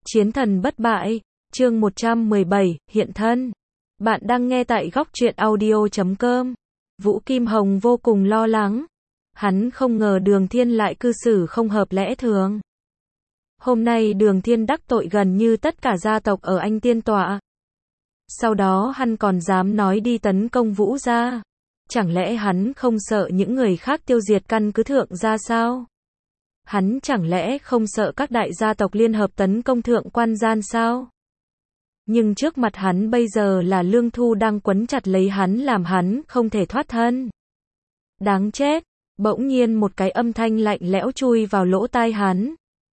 Chiến thần bất bại, chương 117, hiện thân. Bạn đang nghe tại góc truyện audio.com. Vũ Kim Hồng vô cùng lo lắng. Hắn không ngờ Đường Thiên lại cư xử không hợp lẽ thường. Hôm nay Đường Thiên đắc tội gần như tất cả gia tộc ở Anh Tiên Tọa. Sau đó hắn còn dám nói đi tấn công Vũ gia. Chẳng lẽ hắn không sợ những người khác tiêu diệt căn cứ Thượng gia sao? Hắn chẳng lẽ không sợ các đại gia tộc liên hợp tấn công Thượng quan gian sao? Nhưng trước mặt hắn bây giờ là Lương Thu đang quấn chặt lấy hắn làm hắn không thể thoát thân. Đáng chết! Bỗng nhiên một cái âm thanh lạnh lẽo chui vào lỗ tai hắn.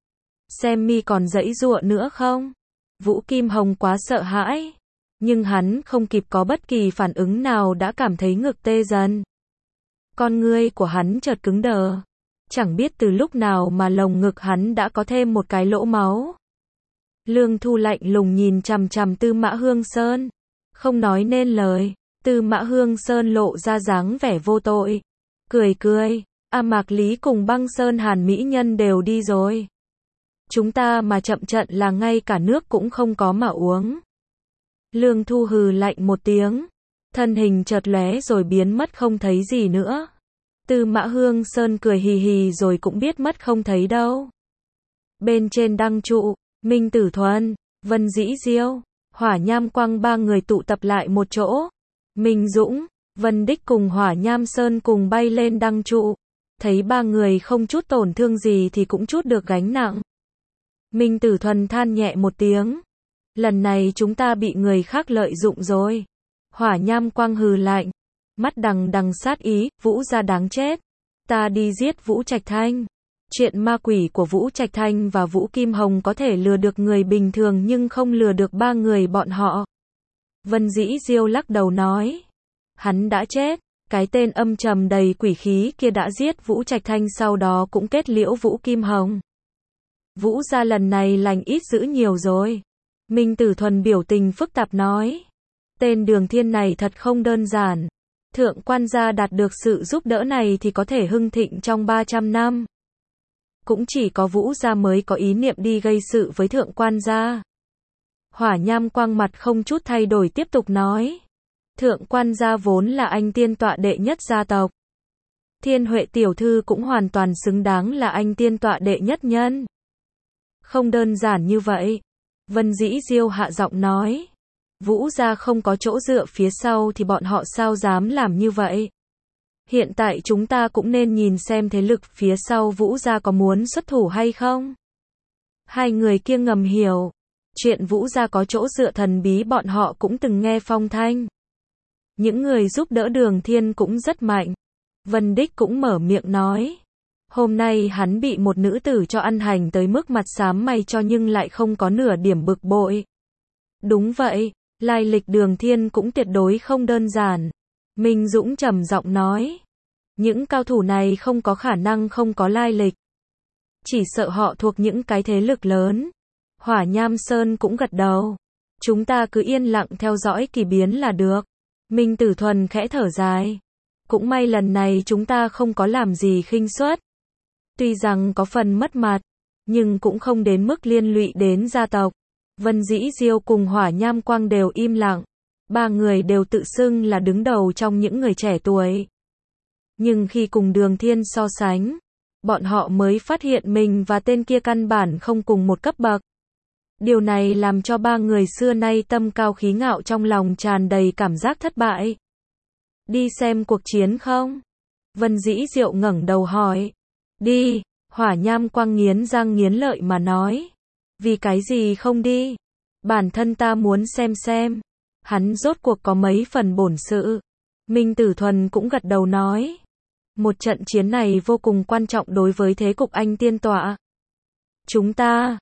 Xem mi còn giãy giụa nữa không? Vũ Kim Hồng quá sợ hãi. Nhưng hắn không kịp có bất kỳ phản ứng nào đã cảm thấy ngực tê dần. Con ngươi của hắn chợt cứng đờ. Chẳng biết từ lúc nào mà lồng ngực hắn đã có thêm một cái lỗ máu. Lương Thu lạnh lùng nhìn chằm chằm Tư Mã Hương Sơn. Không nói nên lời. Tư Mã Hương Sơn lộ ra dáng vẻ vô tội. Cười cười. Mạc Lý cùng Băng Sơn Hàn Mỹ Nhân đều đi rồi. Chúng ta mà chậm trận là ngay cả nước cũng không có mà uống. Lương Thu hừ lạnh một tiếng. Thân hình chợt lóe rồi biến mất không thấy gì nữa. Tư Mã Hương Sơn cười hì hì rồi cũng biết mất không thấy đâu. Bên trên đăng trụ, Minh Tử Thuần, Vân Dĩ Diêu, Hỏa Nham Quang ba người tụ tập lại một chỗ. Minh Dũng, Vân Đích cùng Hỏa Nham Sơn cùng bay lên đăng trụ. Thấy ba người không chút tổn thương gì thì cũng chút được gánh nặng. Minh Tử Thuần than nhẹ một tiếng. Lần này chúng ta bị người khác lợi dụng rồi. Hỏa Nham Quang hừ lạnh. Mắt đằng đằng sát ý, Vũ gia đáng chết. Ta đi giết Vũ Trạch Thanh. Chuyện ma quỷ của Vũ Trạch Thanh và Vũ Kim Hồng có thể lừa được người bình thường nhưng không lừa được ba người bọn họ. Vân Dĩ Diêu lắc đầu nói. Hắn đã chết. Cái tên âm trầm đầy quỷ khí kia đã giết Vũ Trạch Thanh sau đó cũng kết liễu Vũ Kim Hồng. Vũ gia lần này lành ít dữ nhiều rồi. Minh Tử Thuần biểu tình phức tạp nói. Tên Đường Thiên này thật không đơn giản. Thượng quan gia đạt được sự giúp đỡ này thì có thể hưng thịnh trong 300 năm. Cũng chỉ có Vũ gia mới có ý niệm đi gây sự với thượng quan gia. Hỏa Nham Quang mặt không chút thay đổi tiếp tục nói. Thượng quan gia vốn là Anh Tiên Tọa đệ nhất gia tộc. Thiên Huệ tiểu thư cũng hoàn toàn xứng đáng là Anh Tiên Tọa đệ nhất nhân. Không đơn giản như vậy. Vân Dĩ Diêu hạ giọng nói. Vũ gia không có chỗ dựa phía sau thì bọn họ sao dám làm như vậy. Hiện tại chúng ta cũng nên nhìn xem thế lực phía sau Vũ gia có muốn xuất thủ hay không. Hai người kia ngầm hiểu. Chuyện Vũ gia có chỗ dựa thần bí bọn họ cũng từng nghe phong thanh. Những người giúp đỡ Đường Thiên cũng rất mạnh. Vân Đích cũng mở miệng nói. Hôm nay hắn bị một nữ tử cho ăn hành tới mức mặt xám mày cho nhưng lại không có nửa điểm bực bội. Đúng vậy, lai lịch Đường Thiên cũng tuyệt đối không đơn giản. Minh Dũng trầm giọng nói. Những cao thủ này không có khả năng không có lai lịch. Chỉ sợ họ thuộc những cái thế lực lớn. Hỏa Nham Sơn cũng gật đầu. Chúng ta cứ yên lặng theo dõi kỳ biến là được. Minh Tử Thuần khẽ thở dài. Cũng may lần này chúng ta không có làm gì khinh suất. Tuy rằng có phần mất mặt, nhưng cũng không đến mức liên lụy đến gia tộc. Vân Dĩ Diêu cùng Hỏa Nham Quang đều im lặng. Ba người đều tự xưng là đứng đầu trong những người trẻ tuổi. Nhưng khi cùng Đường Thiên so sánh, bọn họ mới phát hiện mình và tên kia căn bản không cùng một cấp bậc. Điều này làm cho ba người xưa nay tâm cao khí ngạo trong lòng tràn đầy cảm giác thất bại. Đi xem cuộc chiến không? Vân Dĩ Diệu ngẩng đầu hỏi. Đi, Hỏa Nham Quang nghiến răng nghiến lợi mà nói. Vì cái gì không đi? Bản thân ta muốn xem. Hắn rốt cuộc có mấy phần bổn sự. Minh Tử Thuần cũng gật đầu nói. Một trận chiến này vô cùng quan trọng đối với thế cục Anh Tiên Tọa. Chúng ta,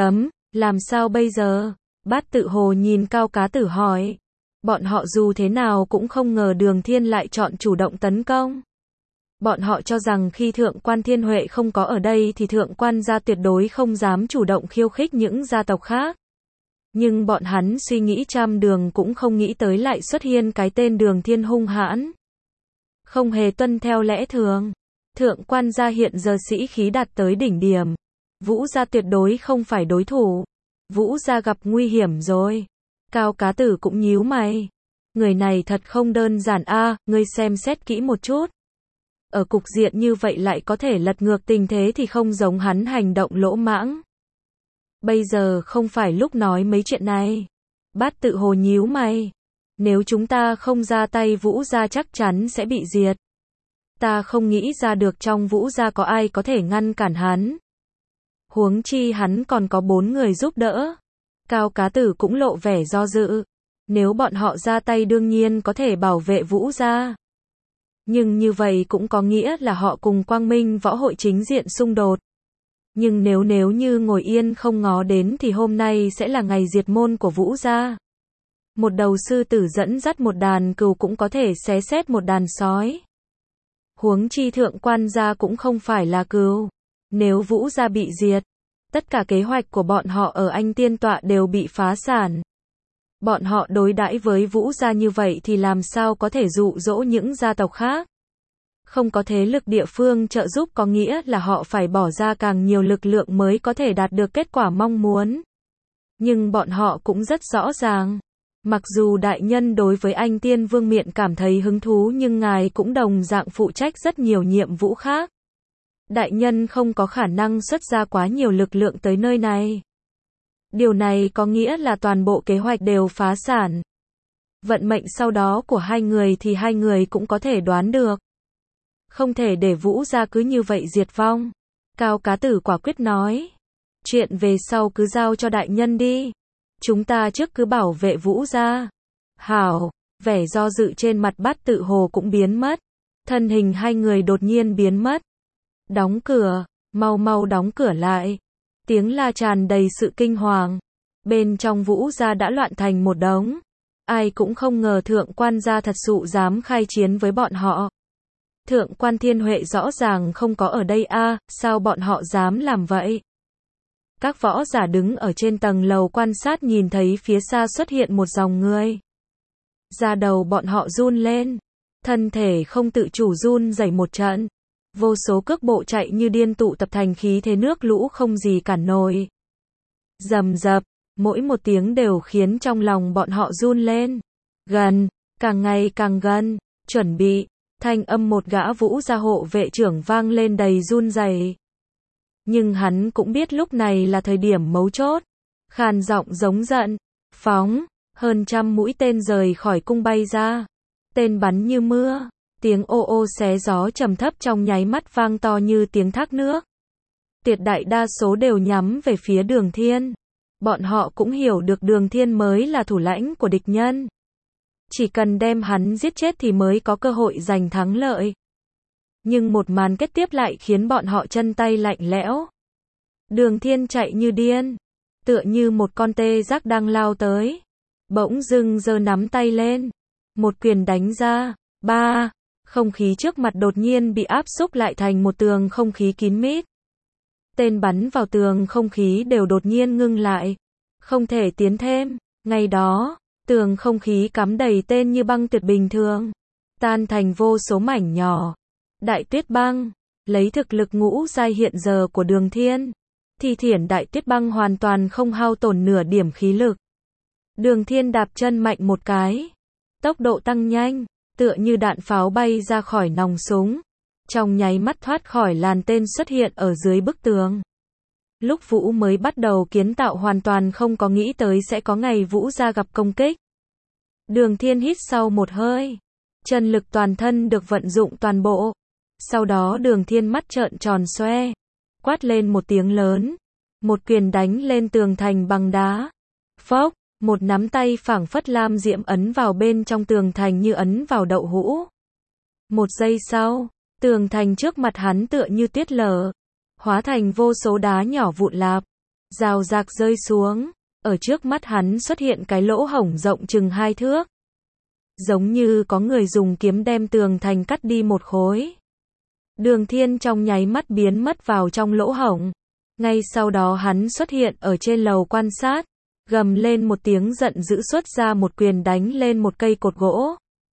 làm sao bây giờ? Bát Tự Hồ nhìn Cao Cá Tử hỏi. Bọn họ dù thế nào cũng không ngờ Đường Thiên lại chọn chủ động tấn công. Bọn họ cho rằng khi thượng quan Thiên Huệ không có ở đây thì thượng quan gia tuyệt đối không dám chủ động khiêu khích những gia tộc khác. Nhưng bọn hắn suy nghĩ trăm đường cũng không nghĩ tới lại xuất hiện cái tên Đường Thiên hung hãn. Không hề tuân theo lẽ thường. Thượng quan gia hiện giờ sĩ khí đạt tới đỉnh điểm. Vũ gia tuyệt đối không phải đối thủ. Vũ gia gặp nguy hiểm rồi. Cao Cá Tử cũng nhíu mày. Người này thật không đơn giản a, ngươi xem xét kỹ một chút. Ở cục diện như vậy lại có thể lật ngược tình thế thì không giống hắn hành động lỗ mãng. Bây giờ không phải lúc nói mấy chuyện này. Bát Tự Hồ nhíu mày. Nếu chúng ta không ra tay Vũ gia chắc chắn sẽ bị diệt. Ta không nghĩ ra được trong Vũ gia có ai có thể ngăn cản hắn. Huống chi hắn còn có 4 người giúp đỡ. Cao Cá Tử cũng lộ vẻ do dự. Nếu bọn họ ra tay đương nhiên có thể bảo vệ Vũ gia. Nhưng như vậy cũng có nghĩa là họ cùng Quang Minh Võ Hội chính diện xung đột. Nhưng nếu như ngồi yên không ngó đến thì hôm nay sẽ là ngày diệt môn của Vũ gia. Một đầu sư tử dẫn dắt một đàn cừu cũng có thể xé xét một đàn sói. Huống chi thượng quan gia cũng không phải là cừu. Nếu Vũ gia bị diệt, tất cả kế hoạch của bọn họ ở Anh Tiên Tọa đều bị phá sản. Bọn họ đối đãi với Vũ gia như vậy thì làm sao có thể dụ dỗ những gia tộc khác. Không có thế lực địa phương trợ giúp có nghĩa là họ phải bỏ ra càng nhiều lực lượng mới có thể đạt được kết quả mong muốn. Nhưng bọn họ cũng rất rõ ràng. Mặc dù đại nhân đối với Anh Tiên Vương Miện cảm thấy hứng thú nhưng ngài cũng đồng dạng phụ trách rất nhiều nhiệm vụ khác. Đại nhân không có khả năng xuất ra quá nhiều lực lượng tới nơi này. Điều này có nghĩa là toàn bộ kế hoạch đều phá sản. Vận mệnh sau đó của hai người thì hai người cũng có thể đoán được. Không thể để Vũ gia cứ như vậy diệt vong. Cao Cá Tử quả quyết nói. Chuyện về sau cứ giao cho đại nhân đi. Chúng ta trước cứ bảo vệ Vũ gia. Hảo, vẻ do dự trên mặt Bát Tự Hồ cũng biến mất. Thân hình hai người đột nhiên biến mất. Đóng cửa, mau mau đóng cửa lại. Tiếng la tràn đầy sự kinh hoàng. Bên trong Vũ gia đã loạn thành một đống. Ai cũng không ngờ thượng quan gia thật sự dám khai chiến với bọn họ. Thượng quan Thiên Huệ rõ ràng không có ở đây a, sao bọn họ dám làm vậy? Các võ giả đứng ở trên tầng lầu quan sát nhìn thấy phía xa xuất hiện một dòng người. Da đầu bọn họ run lên. Thân thể không tự chủ run rẩy một trận. Vô số cước bộ chạy như điên tụ tập thành khí thế nước lũ không gì cản nổi. Rầm rập, mỗi một tiếng đều khiến trong lòng bọn họ run lên. Gần, càng ngày càng gần, chuẩn bị, thanh âm một gã Vũ gia hộ vệ trưởng vang lên đầy run rẩy. Nhưng hắn cũng biết lúc này là thời điểm mấu chốt. Khàn giọng giống giận, phóng, hơn 100 mũi tên rời khỏi cung bay ra. Tên bắn như mưa. Tiếng ô ô xé gió trầm thấp trong nháy mắt vang to như tiếng thác nước. Tuyệt đại đa số đều nhắm về phía Đường Thiên. Bọn họ cũng hiểu được Đường Thiên mới là thủ lãnh của địch nhân. Chỉ cần đem hắn giết chết thì mới có cơ hội giành thắng lợi. Nhưng một màn kết tiếp lại khiến bọn họ chân tay lạnh lẽo. Đường Thiên chạy như điên, tựa như một con tê giác đang lao tới. Bỗng dưng giơ nắm tay lên, một quyền đánh ra, ba. Không khí trước mặt đột nhiên bị áp xúc lại thành một tường không khí kín mít. Tên bắn vào tường không khí đều đột nhiên ngưng lại. Không thể tiến thêm. Ngay đó, tường không khí cắm đầy tên như băng tuyệt bình thường. Tan thành vô số mảnh nhỏ. Đại Tuyết Băng. Lấy thực lực ngũ giai hiện giờ của Đường Thiên. Thi triển Đại Tuyết Băng hoàn toàn không hao tổn nửa điểm khí lực. Đường Thiên đạp chân mạnh một cái. Tốc độ tăng nhanh. Tựa như đạn pháo bay ra khỏi nòng súng. Trong nháy mắt thoát khỏi làn tên xuất hiện ở dưới bức tường. Lúc Vũ mới bắt đầu kiến tạo hoàn toàn không có nghĩ tới sẽ có ngày Vũ gia gặp công kích. Đường Thiên hít sâu một hơi. Chân lực toàn thân được vận dụng toàn bộ. Sau đó Đường Thiên mắt trợn tròn xoe. Quát lên một tiếng lớn. Một quyền đánh lên tường thành bằng đá. Phốc. Một nắm tay phảng phất lam diễm ấn vào bên trong tường thành như ấn vào đậu hũ. Một giây sau, tường thành trước mặt hắn tựa như tuyết lở, hóa thành vô số đá nhỏ vụn lạp, rào rạc rơi xuống. Ở trước mắt hắn xuất hiện cái lỗ hổng rộng chừng 2 thước. Giống như có người dùng kiếm đem tường thành cắt đi một khối. Đường Thiên trong nháy mắt biến mất vào trong lỗ hổng. Ngay sau đó hắn xuất hiện ở trên lầu quan sát. Gầm lên một tiếng giận dữ xuất ra một quyền đánh lên một cây cột gỗ.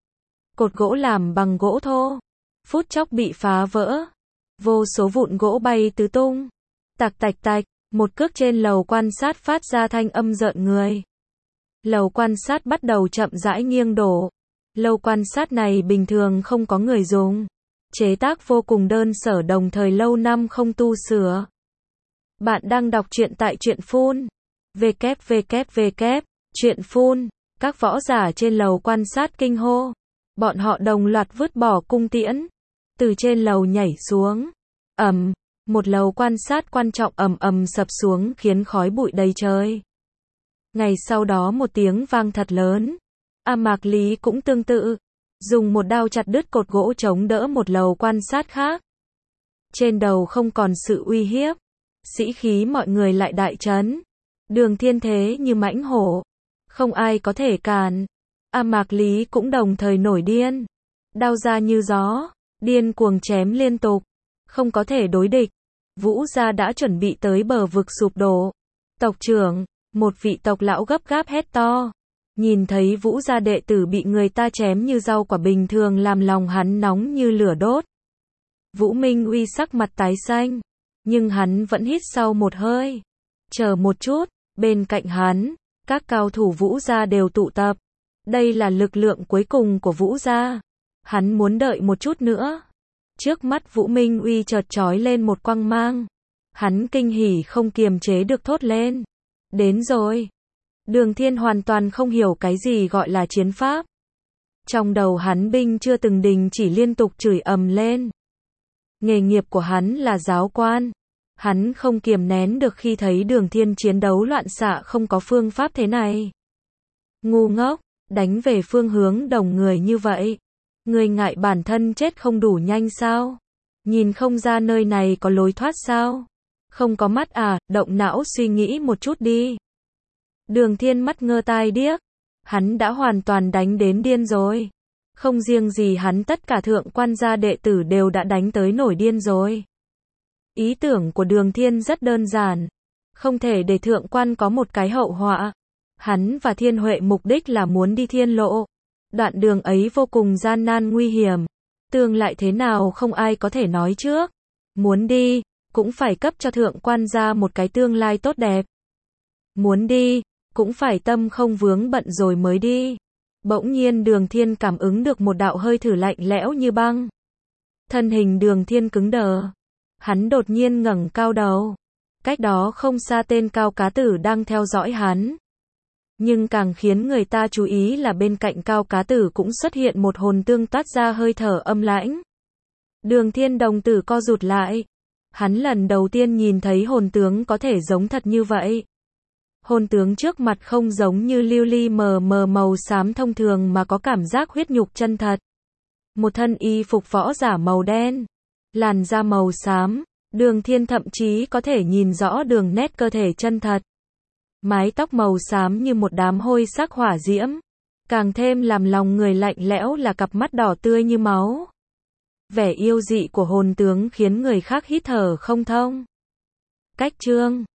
Cột gỗ làm bằng gỗ thô. Phút chốc bị phá vỡ. Vô số vụn gỗ bay tứ tung. Tạch tạch tạch, Một cước trên lầu quan sát phát ra thanh âm rợn người. Lầu quan sát bắt đầu chậm rãi nghiêng đổ. Lầu quan sát này bình thường không có người dùng. Chế tác vô cùng đơn sở đồng thời lâu năm không tu sửa. Bạn đang đọc truyện tại truyện phun. www. Truyện phun. Các võ giả trên lầu quan sát kinh hô. Bọn họ đồng loạt vứt bỏ cung tiễn. Từ trên lầu nhảy xuống. Một lầu quan sát quan trọng ầm ầm sập xuống khiến khói bụi đầy trời. Ngày sau đó một tiếng vang thật lớn. Mạc Lý cũng tương tự. Dùng một đao chặt đứt cột gỗ chống đỡ một lầu quan sát khác. Trên đầu không còn sự uy hiếp. Sĩ khí mọi người lại đại chấn. Đường Thiên thế như mãnh hổ. Không ai có thể cản. Mạc Lý cũng đồng thời nổi điên. Đao ra như gió. Điên cuồng chém liên tục. Không có thể đối địch. Vũ gia đã chuẩn bị tới bờ vực sụp đổ. Tộc trưởng, một vị tộc lão gấp gáp hét to. Nhìn thấy Vũ gia đệ tử bị người ta chém như rau quả bình thường làm lòng hắn nóng như lửa đốt. Vũ Minh Uy sắc mặt tái xanh. Nhưng hắn vẫn hít sâu một hơi. Chờ một chút, bên cạnh hắn, các cao thủ Vũ gia đều tụ tập. Đây là lực lượng cuối cùng của Vũ gia. Hắn muốn đợi một chút nữa. Trước mắt Vũ Minh Uy chợt chói lên một quang mang. Hắn kinh hỉ không kiềm chế được thốt lên. Đến rồi. Đường Thiên hoàn toàn không hiểu cái gì gọi là chiến pháp. Trong đầu hắn binh chưa từng đình chỉ liên tục chửi ầm lên. Nghề nghiệp của hắn là giáo quan. Hắn không kiềm nén được khi thấy Đường Thiên chiến đấu loạn xạ không có phương pháp thế này. Ngu ngốc, đánh về phương hướng đồng người như vậy. Người ngại bản thân chết không đủ nhanh sao? Nhìn không ra nơi này có lối thoát sao? Không có mắt à, động não suy nghĩ một chút đi. Đường Thiên mắt ngơ tai điếc. Hắn đã hoàn toàn đánh đến điên rồi. Không riêng gì hắn, tất cả thượng quan gia đệ tử đều đã đánh tới nổi điên rồi. Ý tưởng của Đường Thiên rất đơn giản. Không thể để thượng quan có một cái hậu họa. Hắn và Thiên Huệ mục đích là muốn đi thiên lộ. Đoạn đường ấy vô cùng gian nan nguy hiểm. Tương lại thế nào không ai có thể nói trước. Muốn đi, cũng phải cấp cho thượng quan gia một cái tương lai tốt đẹp. Muốn đi, cũng phải tâm không vướng bận rồi mới đi. Bỗng nhiên Đường Thiên cảm ứng được một đạo hơi thở lạnh lẽo như băng. Thân hình Đường Thiên cứng đờ. Hắn đột nhiên ngẩng cao đầu. Cách đó không xa tên Cao Cá Tử đang theo dõi hắn. Nhưng càng khiến người ta chú ý là bên cạnh Cao Cá Tử cũng xuất hiện một hồn tương toát ra hơi thở âm lãnh. Đường Thiên đồng tử co rụt lại. Hắn lần đầu tiên nhìn thấy hồn tướng có thể giống thật như vậy. Hồn tướng trước mặt không giống như lưu ly mờ mờ màu xám thông thường mà có cảm giác huyết nhục chân thật. Một thân y phục võ giả màu đen, làn da màu xám, Đường Thiên thậm chí có thể nhìn rõ đường nét cơ thể chân thật. Mái tóc màu xám như một đám hôi sắc hỏa diễm. Càng thêm làm lòng người lạnh lẽo là cặp mắt đỏ tươi như máu. Vẻ yêu dị của hồn tướng khiến người khác hít thở không thông. Cách chương